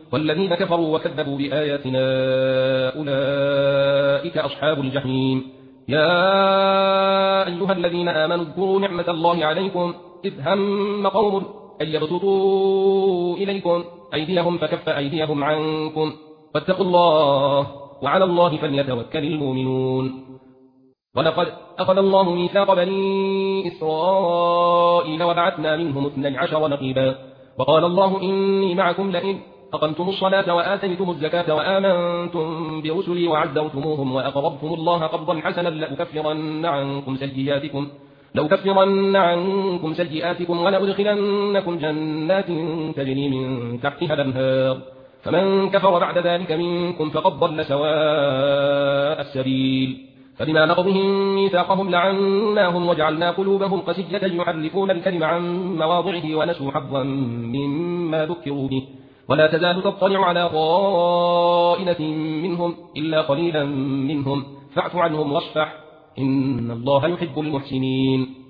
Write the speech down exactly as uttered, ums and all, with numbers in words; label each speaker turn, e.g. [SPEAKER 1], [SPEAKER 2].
[SPEAKER 1] والذين كفروا وكذبوا بآياتنا أولئك أصحاب الجحيم. يا أيها الذين آمنوا اذكروا نعمة الله عليكم إذ هم قوم أن يبسطوا إليكم أيديهم فكف أيديهم عنكم واتقوا الله وعلى الله فليتوكل المؤمنون. ولقد أخذ الله ميثاق بني إسرائيل وبعثنا منهم اثني عشر نقيبا وقال الله إني معكم لئن أقمتم الصلاة وآتيتم الزكاة وآمنتم برسلي وعزرتموهم وأقرضتم الله قرضا حسنا لأكفرن عنكم سيئاتكم لأكفرن عنكم سيئاتكم ولأدخلنكم جنات تجري من تحتها الأنهار فمن كفر بعد ذلك منكم فقد ضل سواء السبيل. فبما نقضهم ميثاقهم لعناهم وجعلنا قلوبهم قسية يحرفون الكلم عن مواضعه ونسوا حظا مما ذكروا به ولا تزال تطلع على خائنة منهم إلا قليلا منهم فاعف عنهم واصفح إن الله يحب المحسنين.